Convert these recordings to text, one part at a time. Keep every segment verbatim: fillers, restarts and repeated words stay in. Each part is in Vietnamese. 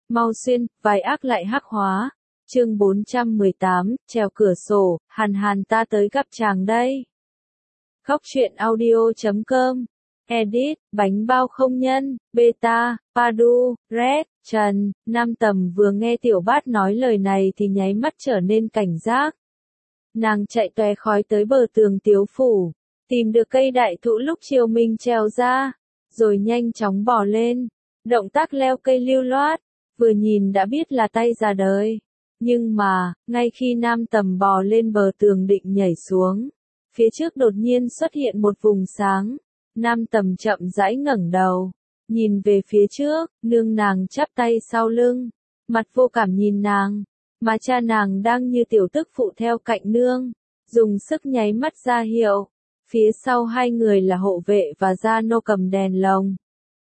mau xuyên, vai ác lại hắc hóa. Chương bốn trăm mười tám, trèo cửa sổ, Hàn Hàn ta tới gặp chàng đây. Khóc chuyện audio chấm com. Edit, bánh bao không nhân, beta, Padu, Red, Trần. Nam Tầm vừa nghe Tiểu Bát nói lời này thì nháy mắt trở nên cảnh giác. Nàng chạy tóe khói tới bờ tường Tiếu phủ, tìm được cây đại thụ lúc chiều mình trèo ra, rồi nhanh chóng bò lên. Động tác leo cây lưu loát, vừa nhìn đã biết là tay già đời. Nhưng mà, ngay khi Nam Tầm bò lên bờ tường định nhảy xuống, phía trước đột nhiên xuất hiện một vùng sáng. Nam Tầm chậm rãi ngẩng đầu, nhìn về phía trước, nương nàng chắp tay sau lưng, mặt vô cảm nhìn nàng, mà cha nàng đang như tiểu tức phụ theo cạnh nương, dùng sức nháy mắt ra hiệu. Phía sau hai người là hộ vệ và gia nô cầm đèn lồng.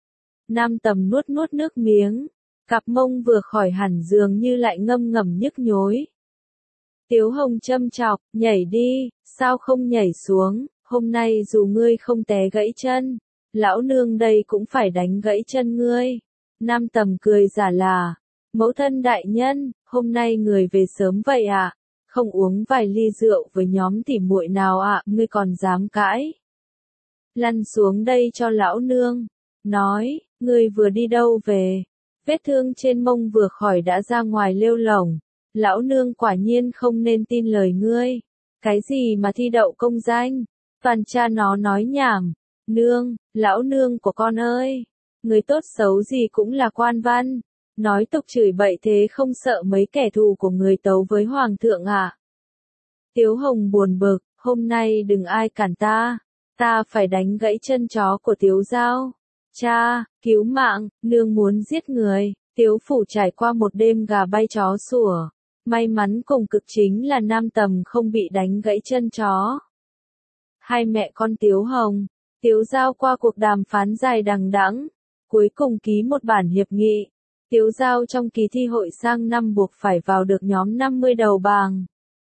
Nam Tầm nuốt nuốt nước miếng, cặp mông vừa khỏi hẳn dường như lại ngâm ngầm nhức nhối. Tiếu Hồng châm chọc, nhảy đi, sao không nhảy xuống, hôm nay dù ngươi không té gãy chân, lão nương đây cũng phải đánh gãy chân ngươi. Nam Tầm cười giả là, mẫu thân đại nhân, hôm nay người về sớm vậy ạ, à? Không uống vài ly rượu với nhóm tỉ muội nào ạ, à? Ngươi còn dám cãi. Lăn xuống đây cho lão nương. Nói, ngươi vừa đi đâu về? Vết thương trên mông vừa khỏi đã ra ngoài lêu lổng. Lão nương quả nhiên không nên tin lời ngươi. Cái gì mà thi đậu công danh? Toàn cha nó nói nhảm. Nương, lão nương của con ơi. Người tốt xấu gì cũng là quan văn. Nói tục chửi bậy thế không sợ mấy kẻ thù của người tấu với hoàng thượng à? Tiếu Hồng buồn bực, hôm nay đừng ai cản ta. Ta phải đánh gãy chân chó của Tiếu Giao. Cha, cứu mạng, nương muốn giết người. Tiếu phủ trải qua một đêm gà bay chó sủa. May mắn cùng cực chính là Nam Tầm không bị đánh gãy chân chó. Hai mẹ con Tiếu Hồng, Tiếu Giao qua cuộc đàm phán dài đằng đẵng, cuối cùng ký một bản hiệp nghị. Tiếu Giao trong kỳ thi hội sang năm buộc phải vào được nhóm năm mươi đầu bảng.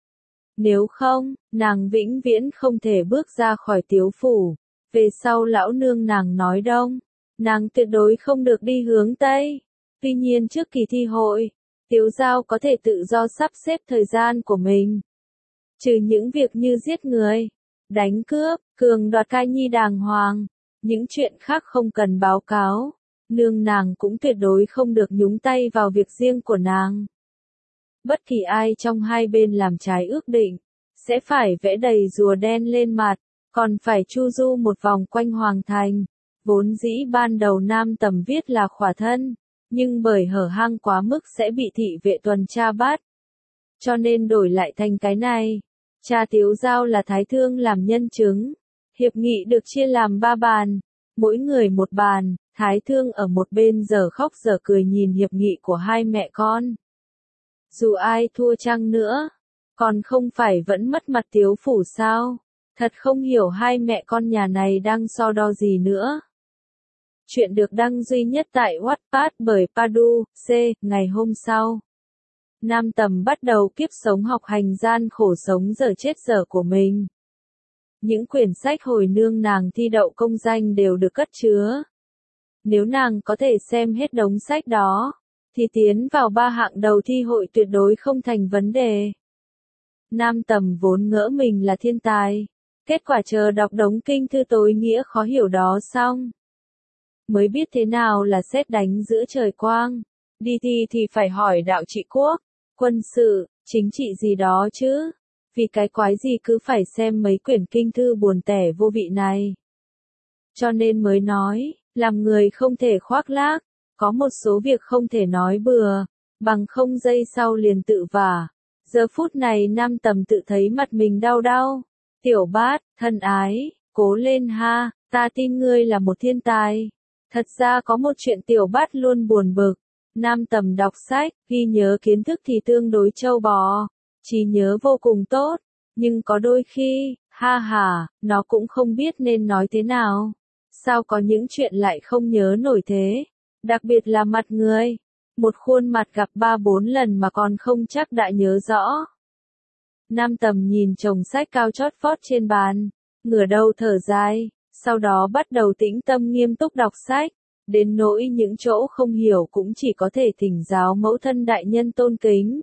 Nếu không, nàng vĩnh viễn không thể bước ra khỏi Tiếu phủ. Về sau lão nương nàng nói đông, nàng tuyệt đối không được đi hướng Tây. Tuy nhiên trước kỳ thi hội, Tiếu Giao có thể tự do sắp xếp thời gian của mình. Trừ những việc như giết người, đánh cướp, cường đoạt cai nhi đàng hoàng, những chuyện khác không cần báo cáo. Nương nàng cũng tuyệt đối không được nhúng tay vào việc riêng của nàng. Bất kỳ ai trong hai bên làm trái ước định, sẽ phải vẽ đầy rùa đen lên mặt, còn phải chu du một vòng quanh hoàng thành. Vốn dĩ ban đầu Nam Tầm viết là khỏa thân, nhưng bởi hở hang quá mức sẽ bị thị vệ tuần tra bắt. Cho nên đổi lại thành cái này. Cha Tiếu Giao là Thái Thương làm nhân chứng. Hiệp nghị được chia làm ba bàn, mỗi người một bàn. Thái Thương ở một bên giờ khóc giờ cười nhìn hiệp nghị của hai mẹ con. Dù ai thua chăng nữa, còn không phải vẫn mất mặt Tiếu phủ sao? Thật không hiểu hai mẹ con nhà này đang so đo gì nữa. Chuyện được đăng duy nhất tại Wattpad bởi Padu, C. Ngày hôm sau, Nam Tầm bắt đầu kiếp sống học hành gian khổ sống giờ chết giờ của mình. Những quyển sách hồi nương nàng thi đậu công danh đều được cất chứa. Nếu nàng có thể xem hết đống sách đó, thì tiến vào ba hạng đầu thi hội tuyệt đối không thành vấn đề. Nam Tầm vốn ngỡ mình là thiên tài, kết quả chờ đọc đống kinh thư tối nghĩa khó hiểu đó xong, mới biết thế nào là sét đánh giữa trời quang. Đi thi thì phải hỏi đạo trị quốc, quân sự, chính trị gì đó chứ. Vì cái quái gì cứ phải xem mấy quyển kinh thư buồn tẻ vô vị này. Cho nên mới nói, làm người không thể khoác lác, có một số việc không thể nói bừa, bằng không giây sau liền tự vả. Giờ phút này Nam Tầm tự thấy mặt mình đau đau. Tiểu Bát, thân ái, cố lên ha, ta tin ngươi là một thiên tài. Thật ra có một chuyện Tiểu Bát luôn buồn bực. Nam Tầm đọc sách, ghi nhớ kiến thức thì tương đối trâu bò, trí nhớ vô cùng tốt, nhưng có đôi khi, ha ha, nó cũng không biết nên nói thế nào. Sao có những chuyện lại không nhớ nổi thế? Đặc biệt là mặt người. Một khuôn mặt gặp ba bốn lần mà còn không chắc đã nhớ rõ. Nam Tầm nhìn chồng sách cao chót vót trên bàn, ngửa đầu thở dài, sau đó bắt đầu tĩnh tâm nghiêm túc đọc sách. Đến nỗi những chỗ không hiểu cũng chỉ có thể thỉnh giáo mẫu thân đại nhân tôn kính.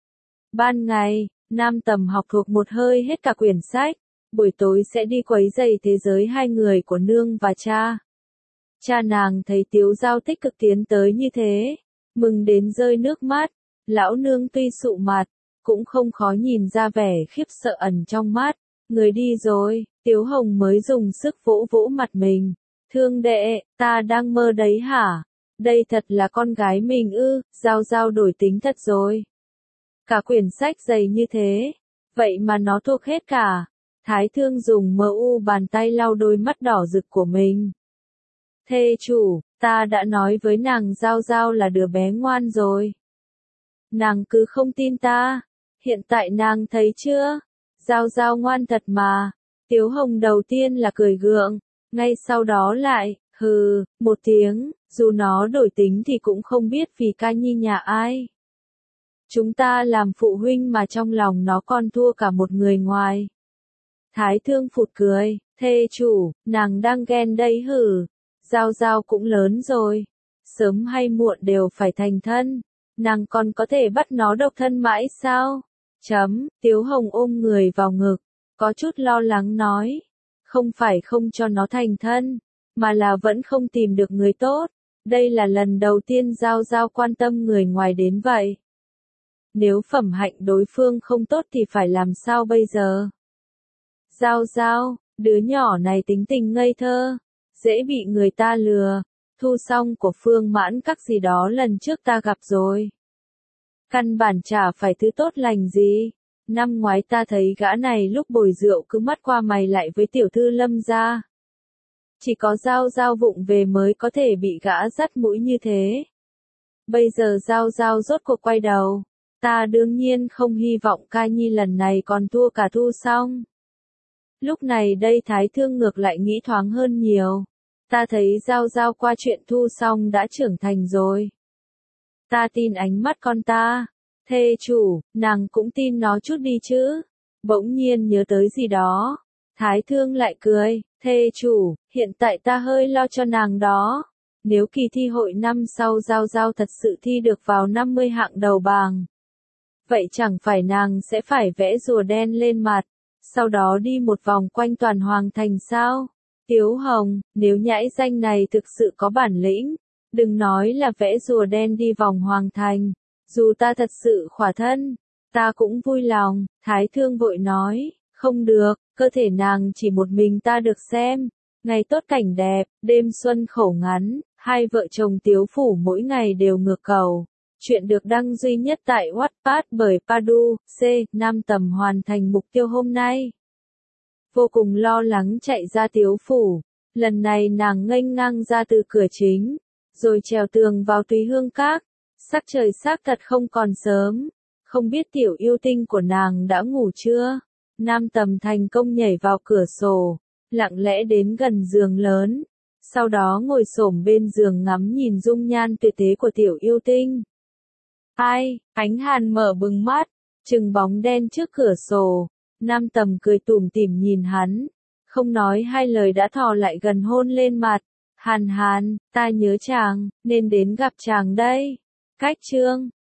Ban ngày, Nam Tầm học thuộc một hơi hết cả quyển sách, buổi tối sẽ đi quấy rầy thế giới hai người của nương và cha. Cha nàng thấy Tiếu Giao tích cực tiến tới như thế, mừng đến rơi nước mắt, lão nương tuy sụ mặt, cũng không khó nhìn ra vẻ khiếp sợ ẩn trong mắt. Người đi rồi, Tiếu Hồng mới dùng sức vỗ vỗ mặt mình. Thương đệ, ta đang mơ đấy hả? Đây thật là con gái mình ư, Giao Giao đổi tính thật rồi. Cả quyển sách dày như thế, vậy mà nó thuộc hết cả. Thái Thương dùng mờ u bàn tay lau đôi mắt đỏ rực của mình. Thê chủ, ta đã nói với nàng Giao Giao là đứa bé ngoan rồi. Nàng cứ không tin ta, hiện tại nàng thấy chưa? Giao Giao ngoan thật mà. Tiếu Hồng đầu tiên là cười gượng, ngay sau đó lại, hừ, một tiếng, dù nó đổi tính thì cũng không biết vì ca nhi nhà ai. Chúng ta làm phụ huynh mà trong lòng nó còn thua cả một người ngoài. Thái Thương phụt cười, thê chủ, nàng đang ghen đấy hử. Giao Giao cũng lớn rồi, sớm hay muộn đều phải thành thân, nàng còn có thể bắt nó độc thân mãi sao? Chấm, Tiếu Hồng ôm người vào ngực, có chút lo lắng nói, không phải không cho nó thành thân, mà là vẫn không tìm được người tốt, đây là lần đầu tiên Giao Giao quan tâm người ngoài đến vậy. Nếu phẩm hạnh đối phương không tốt thì phải làm sao bây giờ? Giao Giao, đứa nhỏ này tính tình ngây thơ, dễ bị người ta lừa, Thu Song của Phương Mãn Các gì đó lần trước ta gặp rồi. Căn bản chả phải thứ tốt lành gì, năm ngoái ta thấy gã này lúc bồi rượu cứ mắt qua mày lại với tiểu thư Lâm gia. Chỉ có Giao Giao vụng về mới có thể bị gã dắt mũi như thế. Bây giờ Giao Giao rốt cuộc quay đầu, ta đương nhiên không hy vọng ca nhi lần này còn thua cả Thu Song. Lúc này đây Thái Thương ngược lại nghĩ thoáng hơn nhiều. Ta thấy Giao Giao qua chuyện Thu Song đã trưởng thành rồi. Ta tin ánh mắt con ta. Thê chủ, nàng cũng tin nó chút đi chứ. Bỗng nhiên nhớ tới gì đó. Thái Thương lại cười, thê chủ, hiện tại ta hơi lo cho nàng đó. Nếu kỳ thi hội năm sau Giao Giao thật sự thi được vào năm mươi hạng đầu bảng. Vậy chẳng phải nàng sẽ phải vẽ rùa đen lên mặt, sau đó đi một vòng quanh toàn hoàng thành sao? Tiếu Hồng, nếu nhãi danh này thực sự có bản lĩnh, đừng nói là vẽ rùa đen đi vòng hoàng thành, dù ta thật sự khỏa thân, ta cũng vui lòng. Thái Thương vội nói, không được, cơ thể nàng chỉ một mình ta được xem, ngày tốt cảnh đẹp, đêm xuân khẩu ngắn, hai vợ chồng Tiếu Phủ mỗi ngày đều ngược cầu. Chuyện được đăng duy nhất tại Wattpad bởi Padu, C. Nam Tầm hoàn thành mục tiêu hôm nay. Vô cùng lo lắng chạy ra Tiếu Phủ, lần này nàng nghênh ngang ra từ cửa chính, rồi trèo tường vào Túy Hương Các. Sắc trời xác thật không còn sớm, không biết tiểu yêu tinh của nàng đã ngủ chưa? Nam Tầm thành công nhảy vào cửa sổ, lặng lẽ đến gần giường lớn, sau đó ngồi xổm bên giường ngắm nhìn dung nhan tuyệt thế của tiểu yêu tinh. Ai, Ánh Hàn mở bừng mắt, chừng bóng đen trước cửa sổ, Nam Tầm cười tủm tỉm nhìn hắn, không nói hai lời đã thò lại gần hôn lên mặt. Hàn Hàn, ta nhớ chàng, nên đến gặp chàng đây. Cách chương